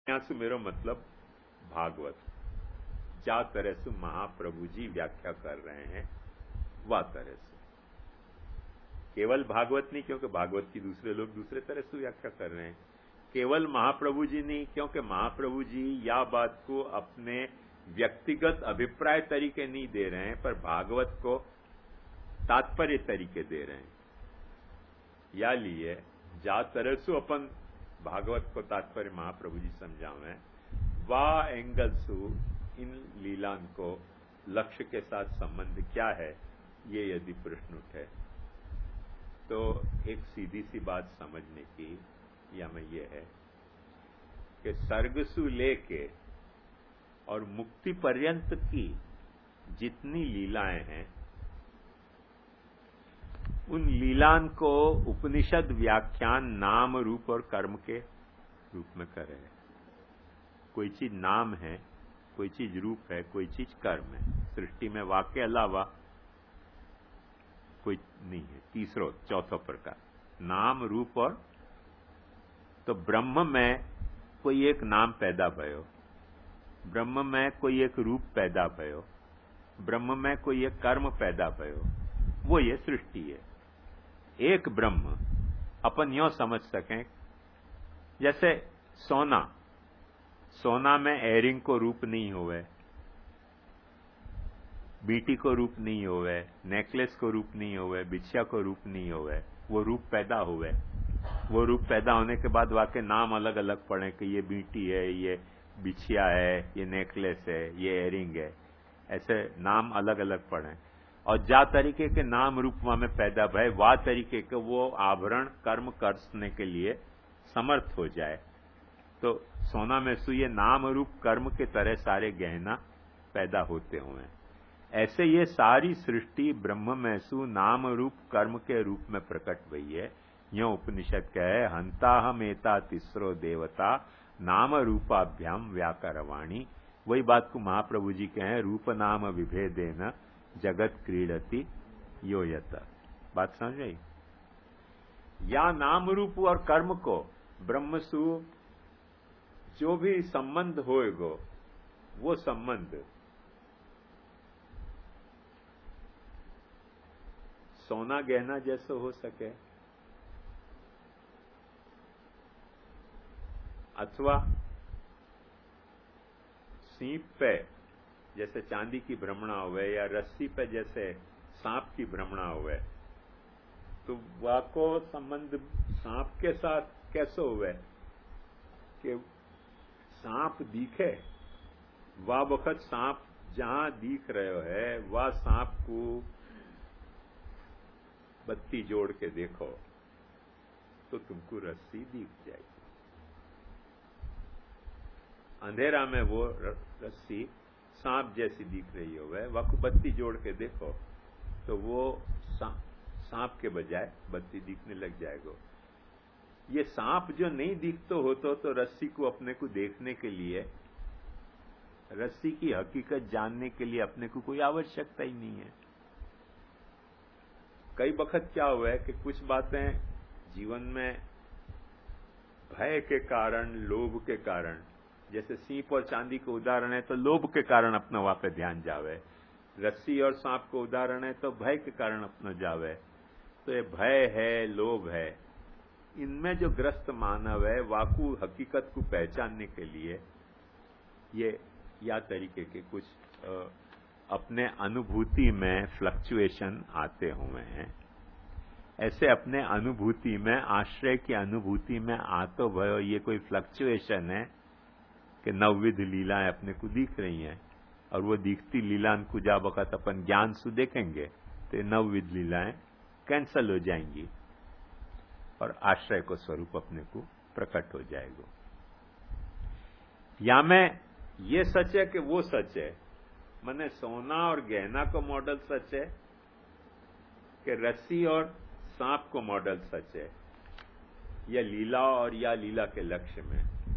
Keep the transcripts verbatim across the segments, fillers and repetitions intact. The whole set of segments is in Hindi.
यहाँ से मेरा मतलब भागवत, जा तरह से महाप्रभु जी व्याख्या कर रहे हैं वह तरह से, केवल भागवत नहीं, क्योंकि भागवत की दूसरे लोग दूसरे तरह से व्याख्या कर रहे हैं। केवल महाप्रभु जी नहीं, क्योंकि महाप्रभु जी या बात को अपने व्यक्तिगत अभिप्राय तरीके नहीं दे रहे हैं, पर भागवत को तात्पर्य तरीके दे रहे हैं। या लिए जा तरह से अपन भागवत को तात्पर्य महाप्रभु जी समझावे, वाह एंगल सु इन लीलान को लक्ष्य के साथ संबंध क्या है, ये यदि प्रश्न उठे तो एक सीधी सी बात समझने की या में ये है कि सर्गसु लेके और मुक्ति पर्यंत की जितनी लीलाएं हैं, उन लीलान को उपनिषद व्याख्यान नाम रूप और कर्म के रूप में करे। कोई चीज नाम है, कोई चीज रूप है, कोई चीज कर्म है। सृष्टि में वाक्य अलावा कोई नहीं है। तीसरो चौथो प्रकार नाम रूप और, तो ब्रह्म में कोई एक नाम पैदा भयो, ब्रह्म में कोई एक रूप पैदा भयो, ब्रह्म में कोई एक कर्म पैदा भयो, वो ये सृष्टि है। एक ब्रह्म अपन यो समझ सकें, जैसे सोना, सोना में एयरिंग को रूप नहीं होवे, बीटी को रूप नहीं होवे, नेकलेस को रूप नहीं होवे, बिछिया को रूप नहीं होवे, वो रूप पैदा हुए। वो रूप पैदा होने के बाद वाके नाम अलग अलग पड़े कि ये बीटी है, ये बिछिया है, ये नेकलेस है, ये एयरिंग है, ऐसे नाम अलग अलग पड़े। और जा तरीके के नाम रूप वहां में पैदा भय, वा तरीके के वो आभरण कर्म करने के लिए समर्थ हो जाए। तो सोना में सु ये नाम रूप कर्म के तरह सारे गहना पैदा होते हुए, ऐसे ये सारी सृष्टि ब्रह्म में सु नाम रूप कर्म के रूप में प्रकट हुई है। यो उपनिषद कहे, हंता हम एता तीसरो देवता नाम रूपाभ्याम व्याकरवाणी। वही बात को महाप्रभु जी कहे, रूप नाम विभेदेन जगत क्रीडति यो यत। बात समझ गई? या नाम रूप और कर्म को ब्रह्म सु जो भी संबंध होएगो, वो संबंध सोना गहना जैसे हो सके, अथवा सीप पे जैसे चांदी की भ्रमणा हुए, या रस्सी पे जैसे सांप की भ्रमणा हुए, तो वाको संबंध सांप के साथ कैसे हुए कि सांप दिखे, वह वक्त सांप जहां दिख रहे है, वह सांप को बत्ती जोड़ के देखो तो तुमको रस्सी दिख जाएगी। अंधेरा में वो रस्सी सांप जैसी दिख रही हो, वह को बत्ती जोड़ के देखो तो वो सांप के बजाय बत्ती दिखने लग जाएगा। ये सांप जो नहीं दिखतो होतो तो रस्सी को अपने को देखने के लिए, रस्सी की हकीकत जानने के लिए अपने को कोई आवश्यकता ही नहीं है। कई वक्त क्या हुआ है कि कुछ बातें जीवन में भय के कारण, लोभ के कारण, जैसे सीप और चांदी का उदाहरण है तो लोभ के कारण अपना वहां पे ध्यान जावे, रस्सी और सांप को उदाहरण है तो भय के कारण अपना जावे। तो ये भय है, लोभ है, इनमें जो ग्रस्त मानव है, वाकु हकीकत को पहचानने के लिए ये या तरीके के कुछ आ, अपने अनुभूति में फ्लक्चुएशन आते हुए हैं। ऐसे अपने अनुभूति में, आश्रय की अनुभूति में आतो भयो ये कोई फ्लक्चुएशन है कि नवविध लीलाएं अपने को दिख रही हैं, और वो दिखती लीलान को जा वक़्त अपन ज्ञान से देखेंगे तो ये नवविध लीलाएं कैंसल हो जाएंगी और आश्रय को स्वरूप अपने को प्रकट हो जाएगा। या में ये सच है कि वो सच है, मने सोना और गहना को मॉडल सच है कि रस्सी और सांप को मॉडल सच है, या लीला और या लीला के लक्ष्य में।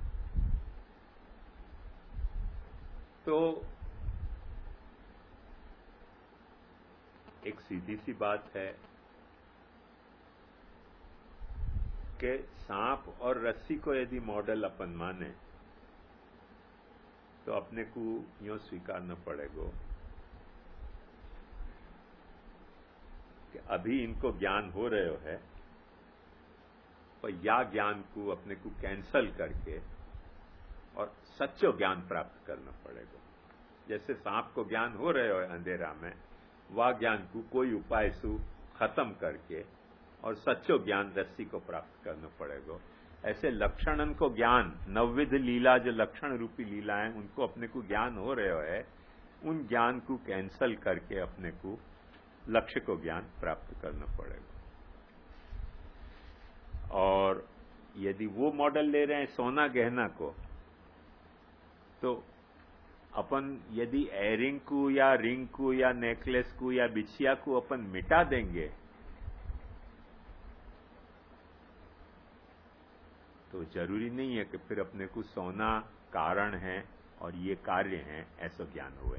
तो एक सीधी सी बात है कि सांप और रस्सी को यदि मॉडल अपन माने तो अपने को यो स्वीकारना पड़ेगा कि अभी इनको ज्ञान हो रहे हो है, और या ज्ञान को अपने को कैंसल करके और सच्चो ज्ञान प्राप्त करना पड़ेगा। जैसे सांप को ज्ञान हो रहे हो अंधेरा में, वह ज्ञान को कोई उपाय से खत्म करके और सच्चो ज्ञान रस्सी को प्राप्त करना पड़ेगा। ऐसे लक्षणन को ज्ञान, नवविध लीला जो लक्षण रूपी लीला है, उनको अपने को ज्ञान हो रहे हो है, उन ज्ञान को कैंसल करके अपने को लक्ष्य को ज्ञान प्राप्त करना पड़ेगा। और यदि वो मॉडल ले रहे हैं सोना गहना को, तो अपन यदि एयरिंग को या रिंग को या नेकलेस को या बिछिया को अपन मिटा देंगे तो जरूरी नहीं है कि फिर अपने को सोना कारण है और ये कार्य है ऐसा ज्ञान हुए।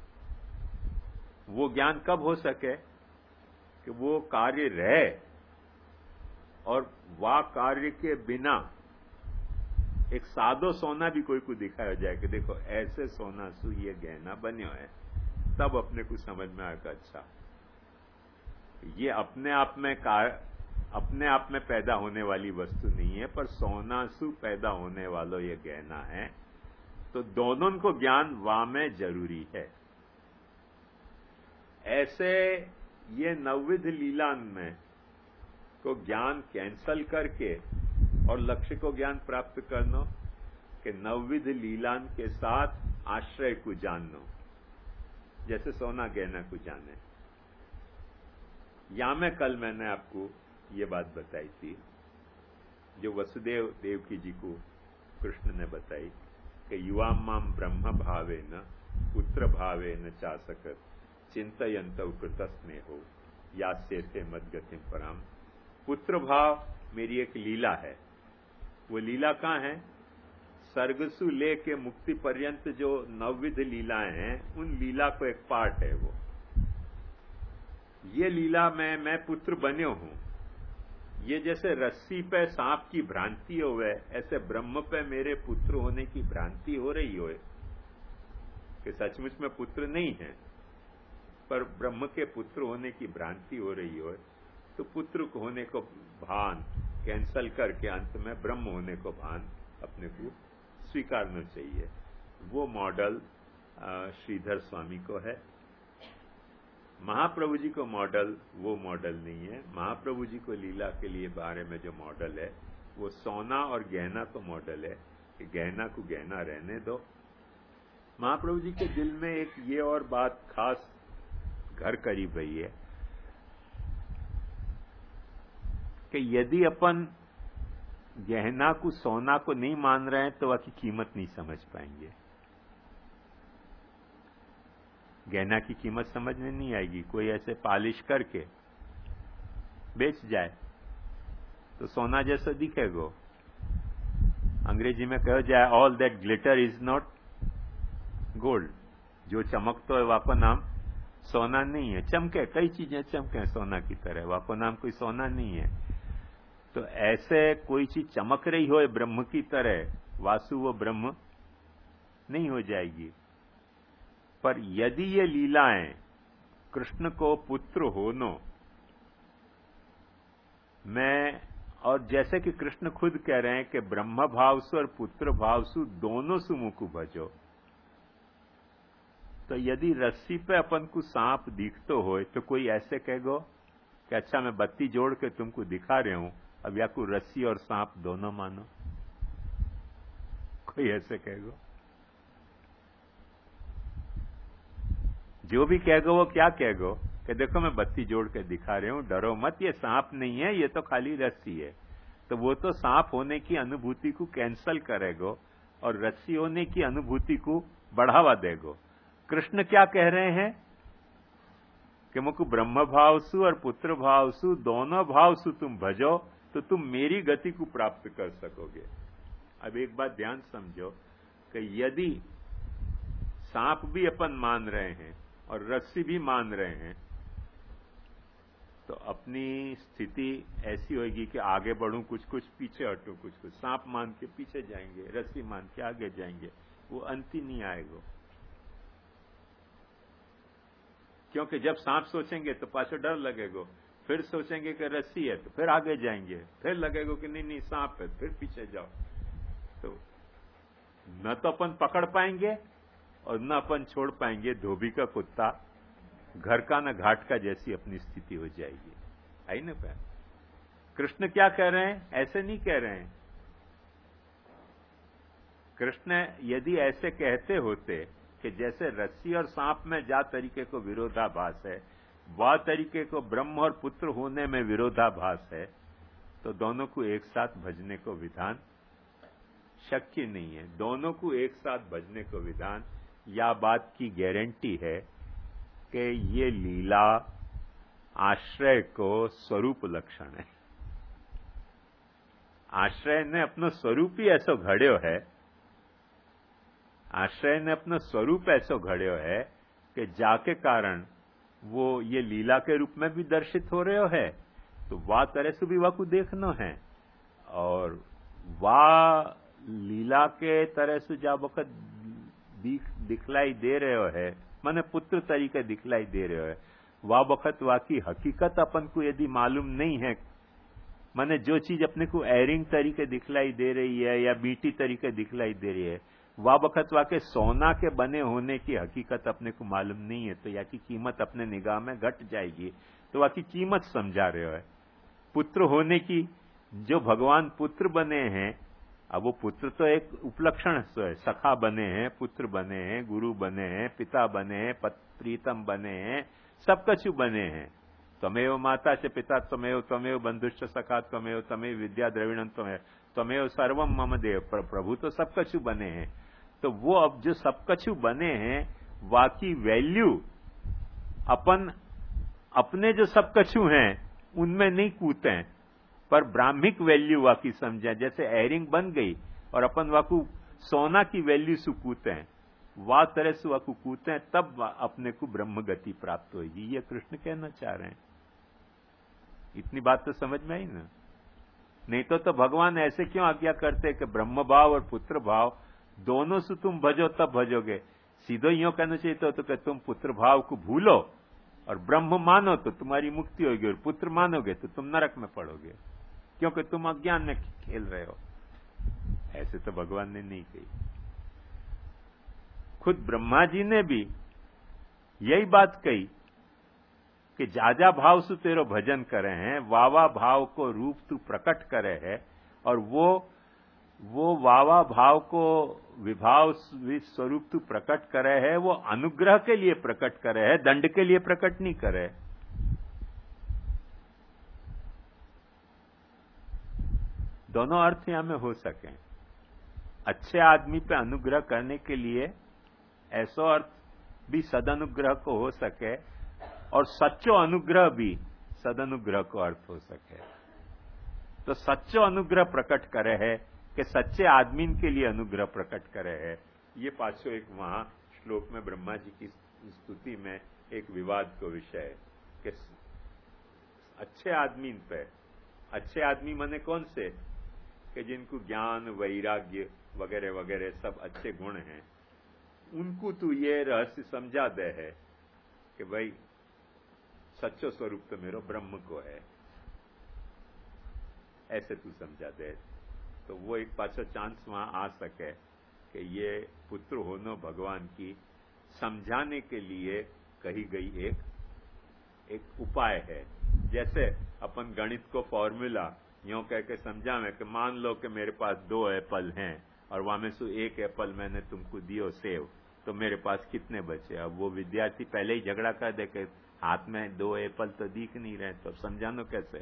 वो ज्ञान कब हो सके कि वो कार्य रहे और वह कार्य के बिना एक सादो सोना भी कोई को दिखाया जाए कि देखो ऐसे सोना सु ये गहना बन्यो है, तब अपने को समझ में आएगा अच्छा ये अपने आप में कार अपने आप में पैदा होने वाली वस्तु नहीं है, पर सोना सु पैदा होने वाला ये गहना है। तो दोनों को ज्ञान वा में जरूरी है। ऐसे ये नवविध लीलान में को ज्ञान कैंसल करके और लक्ष्य को ज्ञान प्राप्त करना कि नवविध लीलान के साथ आश्रय को जानना, जैसे सोना गहना को जाने। या में कल मैंने आपको ये बात बताई थी जो वसुदेव देवकी जी को कृष्ण ने बताई कि युवा माम ब्रह्म भावे न पुत्र भावे न चासकत चिंतयंत कृतस्मे हो यास्य थे मदगतिम पराम। पुत्र भाव मेरी एक लीला है। वो लीला कहाँ है? सर्गसु ले के मुक्ति पर्यंत जो नवविध लीलाएं हैं, उन लीला को एक पार्ट है वो। ये लीला में मैं पुत्र बन्यो हूं। ये जैसे रस्सी पे सांप की भ्रांति होवे, ऐसे ब्रह्म पे मेरे पुत्र होने की भ्रांति हो रही हो कि सचमुच में पुत्र नहीं है, पर ब्रह्म के पुत्र होने की भ्रांति हो रही हो, तो पुत्र होने को भान कैंसल करके अंत में ब्रह्म होने को भान अपने को स्वीकारना चाहिए। वो मॉडल श्रीधर स्वामी को है। महाप्रभु जी को मॉडल वो मॉडल नहीं है। महाप्रभु जी को लीला के लिए बारे में जो मॉडल है वो सोना और गहना को मॉडल है कि गहना को गहना रहने दो। महाप्रभु जी के दिल में एक ये और बात खास घर करी हुई है कि यदि अपन गहना को सोना को नहीं मान रहे हैं तो वह की कीमत नहीं समझ पाएंगे। गहना की कीमत समझ में नहीं आएगी। कोई ऐसे पॉलिश करके बेच जाए तो सोना जैसा दिखेगा। अंग्रेजी में कहा जाए all that glitter is not gold. जो चमकता है वाको नाम सोना नहीं है। चमके, कई चीजें चमके सोना की तरह, वाको नाम कोई सोना नहीं है। तो ऐसे कोई चीज चमक रही हो ब्रह्म की तरह, वासु वो ब्रह्म नहीं हो जाएगी। पर यदि ये लीलाएं कृष्ण को पुत्र होनो मैं, और जैसे कि कृष्ण खुद कह रहे हैं कि ब्रह्म भावसु और पुत्र भावसु दोनों सुमुख भजो, तो यदि रस्सी पे अपन को सांप दिखतो हो तो कोई ऐसे कहेगो कि अच्छा मैं बत्ती जोड़ के तुमको दिखा रहे हूं, अब या को रस्सी और सांप दोनों मानो। कोई ऐसे कहेगो? जो भी कहेगो वो क्या कहेगो कि देखो मैं बत्ती जोड़ के दिखा रहे हूं, डरो मत, ये सांप नहीं है, ये तो खाली रस्सी है। तो वो तो सांप होने की अनुभूति को कैंसल करेगो और रस्सी होने की अनुभूति को बढ़ावा देगो। कृष्ण क्या कह रहे हैं कि मुझको ब्रह्म भावसु और पुत्र भावसु दोनों भावसु तुम भजो तो तुम मेरी गति को प्राप्त कर सकोगे। अब एक बात ध्यान समझो कि यदि सांप भी अपन मान रहे हैं और रस्सी भी मान रहे हैं तो अपनी स्थिति ऐसी होगी कि आगे बढ़ूं कुछ कुछ, पीछे हटूं कुछ कुछ। सांप मान के पीछे जाएंगे, रस्सी मान के आगे जाएंगे। वो अंत ही नहीं आएगा। क्योंकि जब सांप सोचेंगे तो पाछो डर लगेगा, फिर सोचेंगे कि रस्सी है तो फिर आगे जाएंगे, फिर लगेगा कि नहीं नहीं सांप है, फिर पीछे जाओ। तो न तो अपन पकड़ पाएंगे और न अपन छोड़ पाएंगे। धोबी का कुत्ता घर का न घाट का जैसी अपनी स्थिति हो जाएगी। आई ना पैर। कृष्ण क्या कह रहे हैं? ऐसे नहीं कह रहे हैं। कृष्ण यदि ऐसे कहते होते कि जैसे रस्सी और सांप में जा तरीके को विरोधाभास है, वह तरीके को ब्रह्म और पुत्र होने में विरोधाभास है, तो दोनों को एक साथ भजने को विधान शक्य नहीं है। दोनों को एक साथ भजने को विधान, या बात की गारंटी है कि ये लीला आश्रय को स्वरूप लक्षण है। आश्रय ने अपनो स्वरूप ही ऐसो घड़ियो है, आश्रय ने अपनो स्वरूप ऐसो घड़ियो है कि जाके कारण वो ये लीला के रूप में भी दर्शित हो रहे हो है, तो वाह तरह से भी वाह को देखना है। और वाह लीला के तरह से जा वक्त दिख दिखलाई दे रहे हो है, माने पुत्र तरीके दिखलाई दे रहे हो है, वाह वक्त वाह की हकीकत अपन को यदि मालूम नहीं है, माने जो चीज अपने को एरिंग तरीके दिखलाई दे रही है या बीटी तरीके दिखलाई दे रही है, वाह वक्त वाह के सोना के बने होने की हकीकत अपने को मालूम नहीं है, तो या की कीमत अपने निगाह में घट जाएगी। तो वाह की कीमत समझा रहे हो है। पुत्र होने की, जो भगवान पुत्र बने हैं, अब वो पुत्र तो एक उपलक्षण है, सखा बने हैं, पुत्र बने हैं, गुरु बने हैं, पिता बने हैं, प्रीतम बने हैं, सब कछु बने हैं। त्वमेव माता से पिता त्वमेव, त्वमेव बंधुश्च सखा त्वमेव, त्वमेव विद्या द्रविणम त्वमेव, त्वमेव सर्वम मम देव। प्रभु तो सब कछु बने हैं। तो वो अब जो सब कछु बने हैं, वाकी वैल्यू अपन अपने जो सब कछु हैं उनमें नहीं कूदते हैं, पर ब्राह्मिक वैल्यू वाकी समझे। जैसे एयरिंग बन गई और अपन वाकू सोना की वैल्यू से कूदते हैं, वाह तरह से वाकू कूदते हैं, तब अपने को ब्रह्म गति प्राप्त होगी। ये कृष्ण कहना चाह रहे हैं। इतनी बात तो समझ में आई ना? नहीं तो तो भगवान ऐसे क्यों आज्ञा करते कि ब्रह्म भाव और पुत्र भाव दोनों से तुम भजो तब भजोगे। सीधो यूं कहना चाहिए तो, तो कि तुम पुत्र भाव को भूलो और ब्रह्म मानो तो तुम्हारी मुक्ति होगी, और पुत्र मानोगे तो तुम नरक में पड़ोगे, क्योंकि तुम अज्ञान में खेल रहे हो। ऐसे तो भगवान ने नहीं कही। खुद ब्रह्मा जी ने भी यही बात कही कि जाजा भाव से तेरो भजन करे हैं, वावा भाव को रूप तू प्रकट करे है, और वो वो वावा भाव को विभाव स्वरूप तू प्रकट करे है, वो अनुग्रह के लिए प्रकट करे है, दंड के लिए प्रकट नहीं करे। दोनों अर्थ यहां में हो सके। अच्छे आदमी पे अनुग्रह करने के लिए ऐसा अर्थ भी सदनुग्रह को हो सके, और सच्चो अनुग्रह भी सदनुग्रह को अर्थ हो सके। तो सच्चो अनुग्रह प्रकट करे है कि सच्चे आदमी के लिए अनुग्रह प्रकट करे है। ये पाछो एक वहां श्लोक में ब्रह्मा जी की स्तुति में एक विवाद को विषय है कि अच्छे आदमी पे, अच्छे आदमी माने कौन से, कि जिनको ज्ञान वैराग्य वगैरह वगैरह सब अच्छे गुण हैं, उनको तू ये रहस्य समझा दे है कि भाई सच्चो स्वरूप तो मेरो ब्रह्म को है, ऐसे तू समझा दे। तो वो एक पाछा चांस वहां आ सके कि ये पुत्र होनो भगवान की समझाने के लिए कही गई एक एक उपाय है। जैसे अपन गणित को फॉर्मूला यूं कह के समझा में कि मान लो कि मेरे पास दो एप्पल हैं और वहां में से एक एप्पल मैंने तुमको दियो सेव, तो मेरे पास कितने बचे। अब वो विद्यार्थी पहले ही झगड़ा कर दे कि हाथ में दो एप्पल तो दिख नहीं रहे, तो अब समझानो कैसे।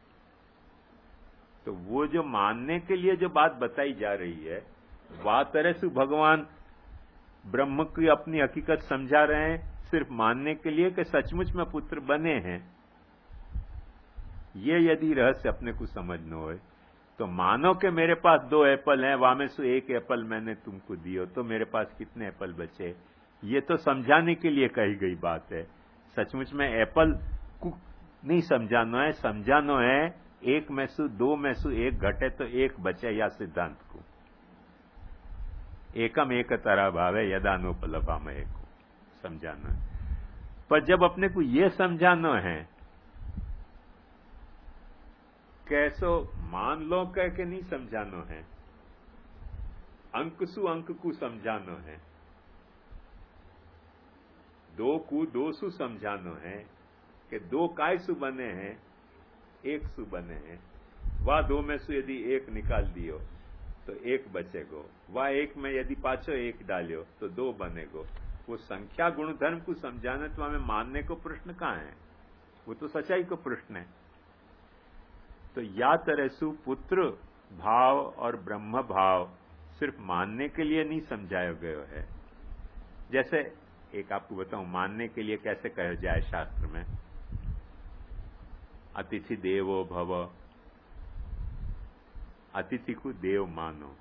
तो वो जो मानने के लिए जो बात बताई जा रही है, वह तरह से भगवान ब्रह्म की अपनी हकीकत समझा रहे हैं, सिर्फ मानने के लिए कि सचमुच में पुत्र बने हैं। ये यदि रहस्य अपने को समझना हो तो मानो कि मेरे पास दो एप्पल हैं, वहां में से एक एप्पल मैंने तुमको दियो, तो मेरे पास कितने एप्पल बचे। ये तो समझाने के लिए कही गई बात है। सचमुच में एप्पल को नहीं समझाना है, समझाना है एक में से दो में से एक घटे तो एक बचे, या सिद्धांत को। एकम एक तरह भावे यदानुपलभा में एक समझाना है। पर जब अपने को ये समझाना है कैसो मान लो कह के नहीं समझानो है, अंक सु अंक को समझानो है, दो को दो सु समझानो है कि दो काय सु बने हैं, एक सु बने हैं। वह दो में से यदि एक निकाल दियो तो एक बचेगो, वह एक में यदि पाछो एक डालियो तो दो बनेगो। वो संख्या गुणधर्म को समझाने तो हमें मानने को प्रश्न कहाँ है, वो तो सच्चाई को प्रश्न है। तो या तरह सु पुत्र भाव और ब्रह्म भाव सिर्फ मानने के लिए नहीं समझाया गया है। जैसे एक आपको बताऊं मानने के लिए कैसे कहा जाए शास्त्र में, अतिथि देवो भव, अतिथि को देव मानो।